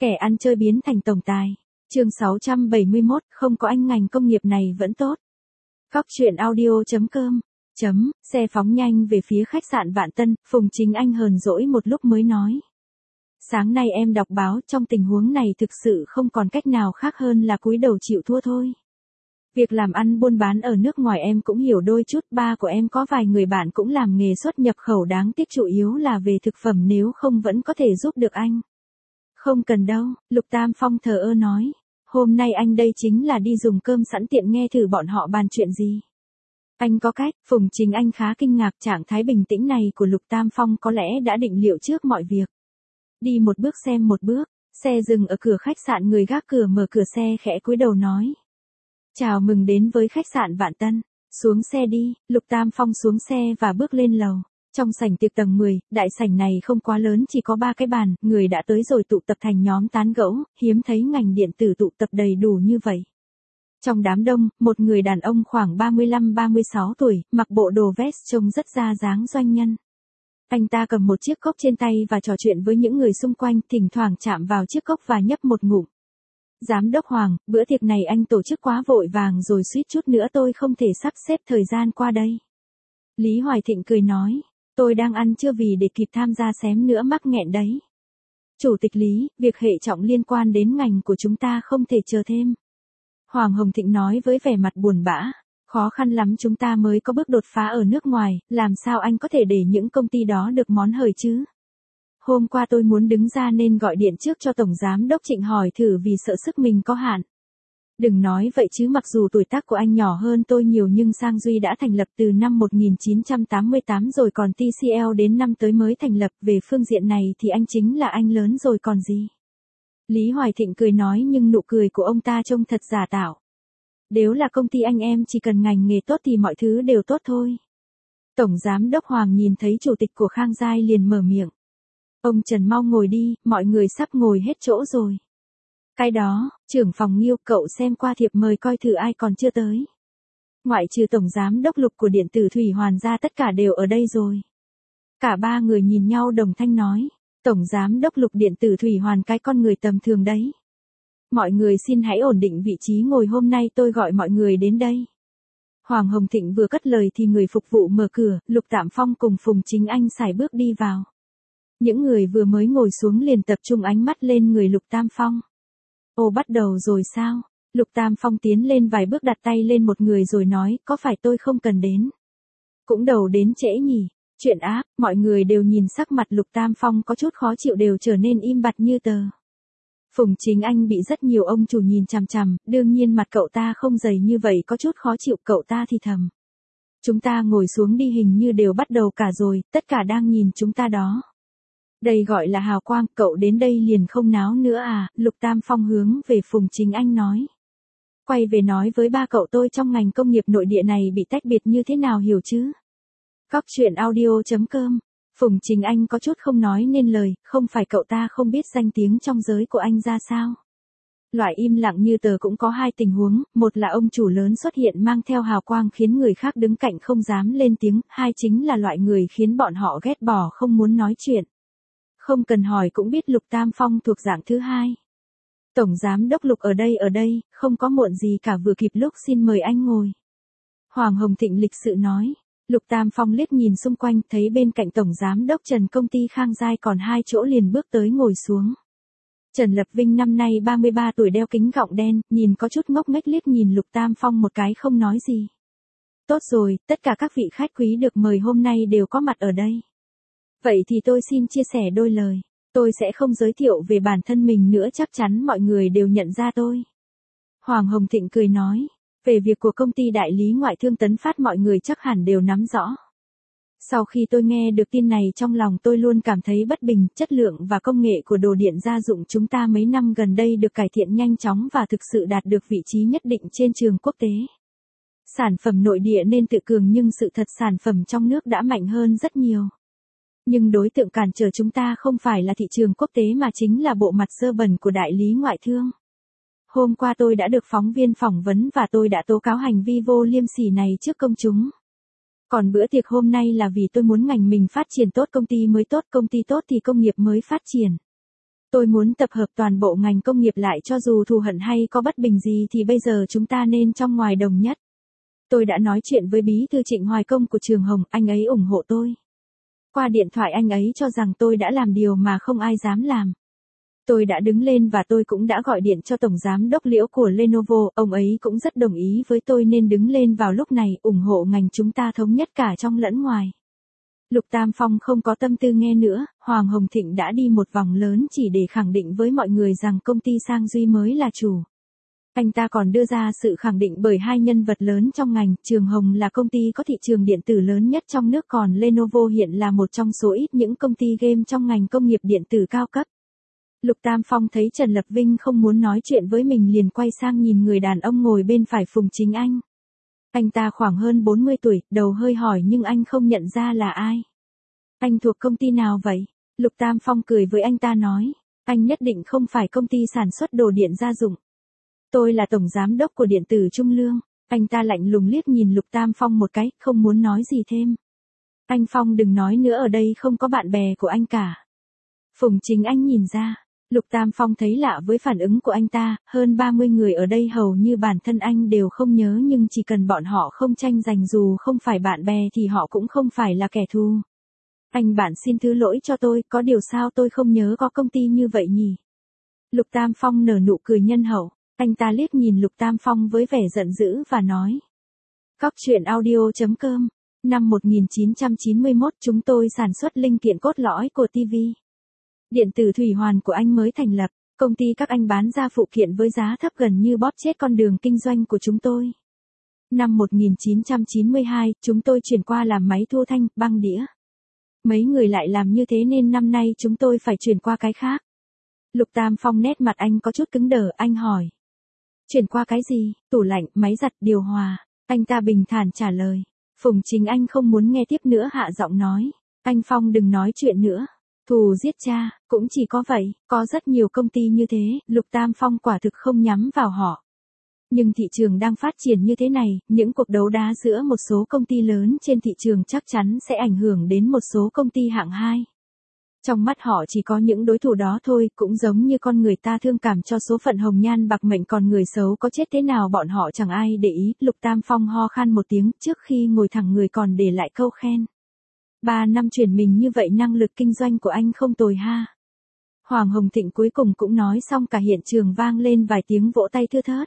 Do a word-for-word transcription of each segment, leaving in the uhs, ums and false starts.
Kẻ ăn chơi biến thành tổng tài. Chương sáu trăm bảy mươi mốt, không có anh ngành công nghiệp này vẫn tốt. Cóc truyện audio chấm com. Chấm, xe phóng nhanh về phía khách sạn Vạn Tân, Phùng Chính Anh hờn dỗi một lúc mới nói. Sáng nay em đọc báo, trong tình huống này thực sự không còn cách nào khác hơn là cúi đầu chịu thua thôi. Việc làm ăn buôn bán ở nước ngoài em cũng hiểu đôi chút, ba của em có vài người bạn cũng làm nghề xuất nhập khẩu, đáng tiếc chủ yếu là về thực phẩm, nếu không vẫn có thể giúp được anh. Không cần đâu, Lục Tam Phong thờ ơ nói. Hôm nay anh đây chính là đi dùng cơm sẵn tiện nghe thử bọn họ bàn chuyện gì. Anh có cách. Phùng Chính Anh khá kinh ngạc trạng thái bình tĩnh này của Lục Tam Phong, có lẽ đã định liệu trước mọi việc. Đi một bước xem một bước, xe dừng ở cửa khách sạn, người gác cửa mở cửa xe khẽ cúi đầu nói. Chào mừng đến với khách sạn Vạn Tân. Xuống xe đi. Lục Tam Phong xuống xe và bước lên lầu. Trong sảnh tiệc tầng mười, đại sảnh này không quá lớn, chỉ có ba cái bàn, người đã tới rồi tụ tập thành nhóm tán gẫu, hiếm thấy ngành điện tử tụ tập đầy đủ như vậy. Trong đám đông, một người đàn ông khoảng ba mươi lăm ba mươi sáu tuổi, mặc bộ đồ vest trông rất ra dáng doanh nhân. Anh ta cầm một chiếc cốc trên tay và trò chuyện với những người xung quanh, thỉnh thoảng chạm vào chiếc cốc và nhấp một ngụm. Giám đốc Hoàng, bữa tiệc này anh tổ chức quá vội vàng rồi, suýt chút nữa tôi không thể sắp xếp thời gian qua đây. Lý Hoài Thịnh cười nói. Tôi đang ăn chưa vì để kịp tham gia xém nữa mắc nghẹn đấy. Chủ tịch Lý, việc hệ trọng liên quan đến ngành của chúng ta không thể chờ thêm. Hoàng Hồng Thịnh nói với vẻ mặt buồn bã. Khó khăn lắm chúng ta mới có bước đột phá ở nước ngoài, làm sao anh có thể để những công ty đó được món hời chứ? Hôm qua tôi muốn đứng ra nên gọi điện trước cho Tổng Giám đốc Trịnh hỏi thử vì sợ sức mình có hạn. Đừng nói vậy chứ, mặc dù tuổi tác của anh nhỏ hơn tôi nhiều nhưng Sang Duy đã thành lập từ năm một nghìn chín trăm tám mươi tám rồi, còn tê xê lờ đến năm tới mới thành lập, về phương diện này thì anh chính là anh lớn rồi còn gì. Lý Hoài Thịnh cười nói, nhưng nụ cười của ông ta trông thật giả tạo. Nếu là công ty anh em chỉ cần ngành nghề tốt thì mọi thứ đều tốt thôi. Tổng Giám đốc Hoàng nhìn thấy chủ tịch của Khang Giai liền mở miệng. Ông Trần mau ngồi đi, mọi người sắp ngồi hết chỗ rồi. Cái đó, trưởng phòng Nghiêu, cậu xem qua thiệp mời coi thử ai còn chưa tới. Ngoại trừ Tổng Giám đốc Lục của Điện tử Thủy Hoàn ra tất cả đều ở đây rồi. Cả ba người nhìn nhau đồng thanh nói. Tổng Giám đốc Lục Điện tử Thủy Hoàn, cái con người tầm thường đấy. Mọi người xin hãy ổn định vị trí ngồi, hôm nay tôi gọi mọi người đến đây. Hoàng Hồng Thịnh vừa cất lời thì người phục vụ mở cửa, Lục Tạm Phong cùng Phùng Chính Anh sải bước đi vào. Những người vừa mới ngồi xuống liền tập trung ánh mắt lên người Lục Tam Phong. Ồ, bắt đầu rồi sao? Lục Tam Phong tiến lên vài bước, đặt tay lên một người rồi nói, có phải tôi không cần đến? Cũng đầu đến trễ nhỉ? Chuyện ác, mọi người đều nhìn sắc mặt Lục Tam Phong có chút khó chịu, đều trở nên im bặt như tờ. Phùng Chính Anh bị rất nhiều ông chủ nhìn chằm chằm, đương nhiên mặt cậu ta không dày như vậy, có chút khó chịu, cậu ta thì thầm. Chúng ta ngồi xuống đi, hình như đều bắt đầu cả rồi, tất cả đang nhìn chúng ta đó. Đây gọi là hào quang, cậu đến đây liền không náo nữa à? Lục Tam Phong hướng về Phùng Chính Anh nói. Quay về nói với ba cậu tôi trong ngành công nghiệp nội địa này bị tách biệt như thế nào, hiểu chứ? Cóc truyện audio chấm com. Phùng Chính Anh có chút không nói nên lời, không phải cậu ta không biết danh tiếng trong giới của anh ra sao. Loại im lặng như tờ cũng có hai tình huống, một là ông chủ lớn xuất hiện mang theo hào quang khiến người khác đứng cạnh không dám lên tiếng, hai chính là loại người khiến bọn họ ghét bỏ không muốn nói chuyện. Không cần hỏi cũng biết Lục Tam Phong thuộc dạng thứ hai. Tổng Giám đốc Lục ở đây ở đây, không có muộn gì cả, vừa kịp lúc, xin mời anh ngồi. Hoàng Hồng Thịnh lịch sự nói. Lục Tam Phong liếc nhìn xung quanh, thấy bên cạnh Tổng Giám đốc Trần công ty Khang Giai còn hai chỗ liền bước tới ngồi xuống. Trần Lập Vinh năm nay ba mươi ba tuổi, đeo kính gọng đen, nhìn có chút ngốc nghếch, liếc nhìn Lục Tam Phong một cái không nói gì. Tốt rồi, tất cả các vị khách quý được mời hôm nay đều có mặt ở đây. Vậy thì tôi xin chia sẻ đôi lời. Tôi sẽ không giới thiệu về bản thân mình nữa, chắc chắn mọi người đều nhận ra tôi. Hoàng Hồng Thịnh cười nói. Về việc của công ty đại lý ngoại thương Tấn Phát mọi người chắc hẳn đều nắm rõ. Sau khi tôi nghe được tin này, trong lòng tôi luôn cảm thấy bất bình, chất lượng và công nghệ của đồ điện gia dụng chúng ta mấy năm gần đây được cải thiện nhanh chóng và thực sự đạt được vị trí nhất định trên trường quốc tế. Sản phẩm nội địa nên tự cường, nhưng sự thật sản phẩm trong nước đã mạnh hơn rất nhiều. Nhưng đối tượng cản trở chúng ta không phải là thị trường quốc tế mà chính là bộ mặt dơ bẩn của đại lý ngoại thương. Hôm qua tôi đã được phóng viên phỏng vấn và tôi đã tố cáo hành vi vô liêm sỉ này trước công chúng. Còn bữa tiệc hôm nay là vì tôi muốn ngành mình phát triển tốt, công ty mới tốt, công ty tốt thì công nghiệp mới phát triển. Tôi muốn tập hợp toàn bộ ngành công nghiệp lại, cho dù thù hận hay có bất bình gì thì bây giờ chúng ta nên trong ngoài đồng nhất. Tôi đã nói chuyện với bí thư Trịnh Hoài Công của Trường Hồng, anh ấy ủng hộ tôi. Qua điện thoại anh ấy cho rằng tôi đã làm điều mà không ai dám làm. Tôi đã đứng lên và tôi cũng đã gọi điện cho Tổng Giám đốc Liễu của Lenovo, ông ấy cũng rất đồng ý với tôi nên đứng lên vào lúc này, ủng hộ ngành chúng ta thống nhất cả trong lẫn ngoài. Lục Tam Phong không có tâm tư nghe nữa, Hoàng Hồng Thịnh đã đi một vòng lớn chỉ để khẳng định với mọi người rằng công ty Sang Duy mới là chủ. Anh ta còn đưa ra sự khẳng định bởi hai nhân vật lớn trong ngành, Trường Hồng là công ty có thị trường điện tử lớn nhất trong nước, còn Lenovo hiện là một trong số ít những công ty game trong ngành công nghiệp điện tử cao cấp. Lục Tam Phong thấy Trần Lập Vinh không muốn nói chuyện với mình liền quay sang nhìn người đàn ông ngồi bên phải Phùng Chính Anh. Anh ta khoảng hơn bốn mươi tuổi, đầu hơi hỏi nhưng anh không nhận ra là ai. Anh thuộc công ty nào vậy? Lục Tam Phong cười với anh ta nói, anh nhất định không phải công ty sản xuất đồ điện gia dụng. Tôi là tổng giám đốc của điện tử Trung Lương. Anh ta lạnh lùng liếc nhìn Lục Tam Phong một cái, không muốn nói gì thêm. Anh Phong đừng nói nữa, ở đây không có bạn bè của anh cả. Phùng Chính Anh nhìn ra. Lục Tam Phong thấy lạ với phản ứng của anh ta, hơn ba mươi người ở đây hầu như bản thân anh đều không nhớ, nhưng chỉ cần bọn họ không tranh giành dù không phải bạn bè thì họ cũng không phải là kẻ thù. Anh bạn xin thứ lỗi cho tôi, có điều sao tôi không nhớ có công ty như vậy nhỉ? Lục Tam Phong nở nụ cười nhân hậu, anh ta liếc nhìn Lục Tam Phong với vẻ giận dữ và nói. Cóc truyện audio chấm com, năm một nghìn chín trăm chín mươi mốt chúng tôi sản xuất linh kiện cốt lõi của ti vi. Điện tử Thủy Hoàn của anh mới thành lập, công ty các anh bán ra phụ kiện với giá thấp gần như bóp chết con đường kinh doanh của chúng tôi. Năm một nghìn chín trăm chín mươi hai, chúng tôi chuyển qua làm máy thu thanh, băng đĩa. Mấy người lại làm như thế nên năm nay chúng tôi phải chuyển qua cái khác. Lục Tam Phong nét mặt anh có chút cứng đờ, anh hỏi. Chuyển qua cái gì? Tủ lạnh, máy giặt, điều hòa. Anh ta bình thản trả lời. Phùng Chính Anh không muốn nghe tiếp nữa hạ giọng nói. Anh Phong đừng nói chuyện nữa. Thù giết cha, cũng chỉ có vậy, có rất nhiều công ty như thế, Lục Tam Phong quả thực không nhắm vào họ. Nhưng thị trường đang phát triển như thế này, những cuộc đấu đá giữa một số công ty lớn trên thị trường chắc chắn sẽ ảnh hưởng đến một số công ty hạng hai. Trong mắt họ chỉ có những đối thủ đó thôi, cũng giống như con người ta thương cảm cho số phận hồng nhan bạc mệnh, còn người xấu có chết thế nào bọn họ chẳng ai để ý. Lục Tam Phong ho khan một tiếng trước khi ngồi thẳng người còn để lại câu khen. Ba năm chuyển mình như vậy năng lực kinh doanh của anh không tồi ha. Hoàng Hồng Thịnh cuối cùng cũng nói xong, cả hiện trường vang lên vài tiếng vỗ tay thưa thớt.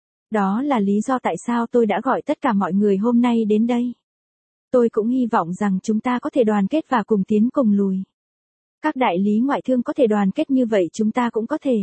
Đó là lý do tại sao tôi đã gọi tất cả mọi người hôm nay đến đây. Tôi cũng hy vọng rằng chúng ta có thể đoàn kết và cùng tiến cùng lùi. Các đại lý ngoại thương có thể đoàn kết như vậy chúng ta cũng có thể.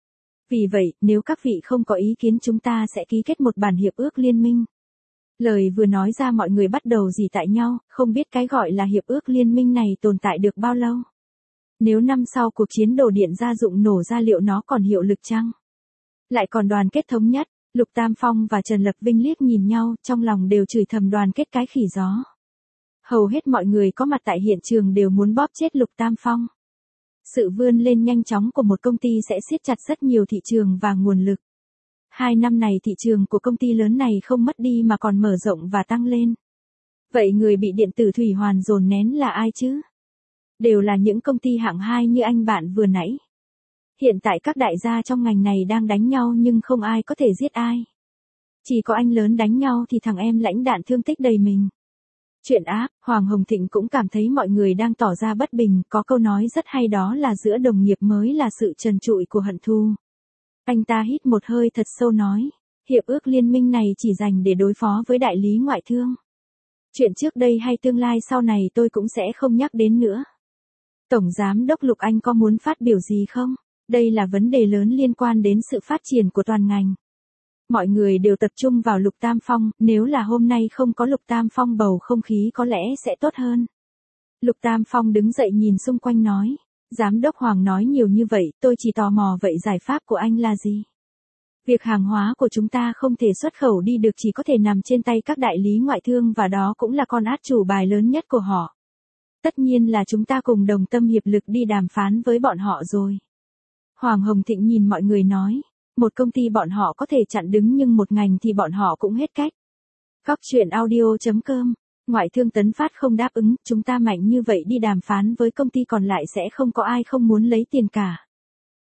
Vì vậy, nếu các vị không có ý kiến chúng ta sẽ ký kết một bản hiệp ước liên minh. Lời vừa nói ra mọi người bắt đầu rỉ tại nhau, không biết cái gọi là hiệp ước liên minh này tồn tại được bao lâu. Nếu năm sau cuộc chiến đồ điện gia dụng nổ ra liệu nó còn hiệu lực chăng? Lại còn đoàn kết thống nhất, Lục Tam Phong và Trần Lập Vinh liếc nhìn nhau, trong lòng đều chửi thầm đoàn kết cái khỉ gió. Hầu hết mọi người có mặt tại hiện trường đều muốn bóp chết Lục Tam Phong. Sự vươn lên nhanh chóng của một công ty sẽ siết chặt rất nhiều thị trường và nguồn lực. Hai năm này thị trường của công ty lớn này không mất đi mà còn mở rộng và tăng lên. Vậy người bị điện tử Thủy Hoàn dồn nén là ai chứ? Đều là những công ty hạng hai như anh bạn vừa nãy. Hiện tại các đại gia trong ngành này đang đánh nhau nhưng không ai có thể giết ai. Chỉ có anh lớn đánh nhau thì thằng em lãnh đạn thương tích đầy mình. Chuyện ác, Hoàng Hồng Thịnh cũng cảm thấy mọi người đang tỏ ra bất bình, có câu nói rất hay đó là giữa đồng nghiệp mới là sự trần trụi của hận thù. Anh ta hít một hơi thật sâu nói, hiệp ước liên minh này chỉ dành để đối phó với đại lý ngoại thương. Chuyện trước đây hay tương lai sau này tôi cũng sẽ không nhắc đến nữa. Tổng Giám đốc Lục, anh có muốn phát biểu gì không? Đây là vấn đề lớn liên quan đến sự phát triển của toàn ngành. Mọi người đều tập trung vào Lục Tam Phong, nếu là hôm nay không có Lục Tam Phong bầu không khí có lẽ sẽ tốt hơn. Lục Tam Phong đứng dậy nhìn xung quanh nói, Giám đốc Hoàng nói nhiều như vậy, tôi chỉ tò mò vậy giải pháp của anh là gì? Việc hàng hóa của chúng ta không thể xuất khẩu đi được chỉ có thể nằm trên tay các đại lý ngoại thương và đó cũng là con át chủ bài lớn nhất của họ. Tất nhiên là chúng ta cùng đồng tâm hiệp lực đi đàm phán với bọn họ rồi. Hoàng Hồng Thịnh nhìn mọi người nói, một công ty bọn họ có thể chặn đứng nhưng một ngành thì bọn họ cũng hết cách. Cóc truyện audio chấm com, ngoại thương Tấn Phát không đáp ứng, chúng ta mạnh như vậy đi đàm phán với công ty còn lại sẽ không có ai không muốn lấy tiền cả.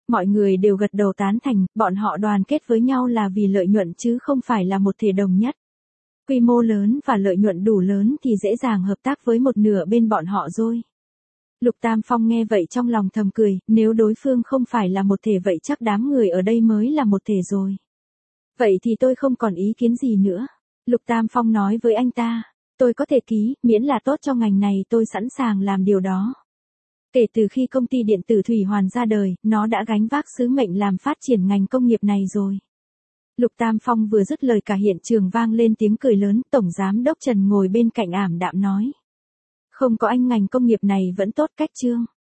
Mọi người đều gật đầu tán thành, bọn họ đoàn kết với nhau là vì lợi nhuận chứ không phải là một thể đồng nhất. Quy mô lớn và lợi nhuận đủ lớn thì dễ dàng hợp tác với một nửa bên bọn họ rồi. Lục Tam Phong nghe vậy trong lòng thầm cười, nếu đối phương không phải là một thể vậy chắc đám người ở đây mới là một thể rồi. Vậy thì tôi không còn ý kiến gì nữa. Lục Tam Phong nói với anh ta, tôi có thể ký, miễn là tốt cho ngành này tôi sẵn sàng làm điều đó. Kể từ khi công ty điện tử Thủy Hoàn ra đời, nó đã gánh vác sứ mệnh làm phát triển ngành công nghiệp này rồi. Lục Tam Phong vừa dứt lời cả hiện trường vang lên tiếng cười lớn, Tổng Giám đốc Trần ngồi bên cạnh ảm đạm nói. Không có anh ngành công nghiệp này vẫn tốt cách Trương.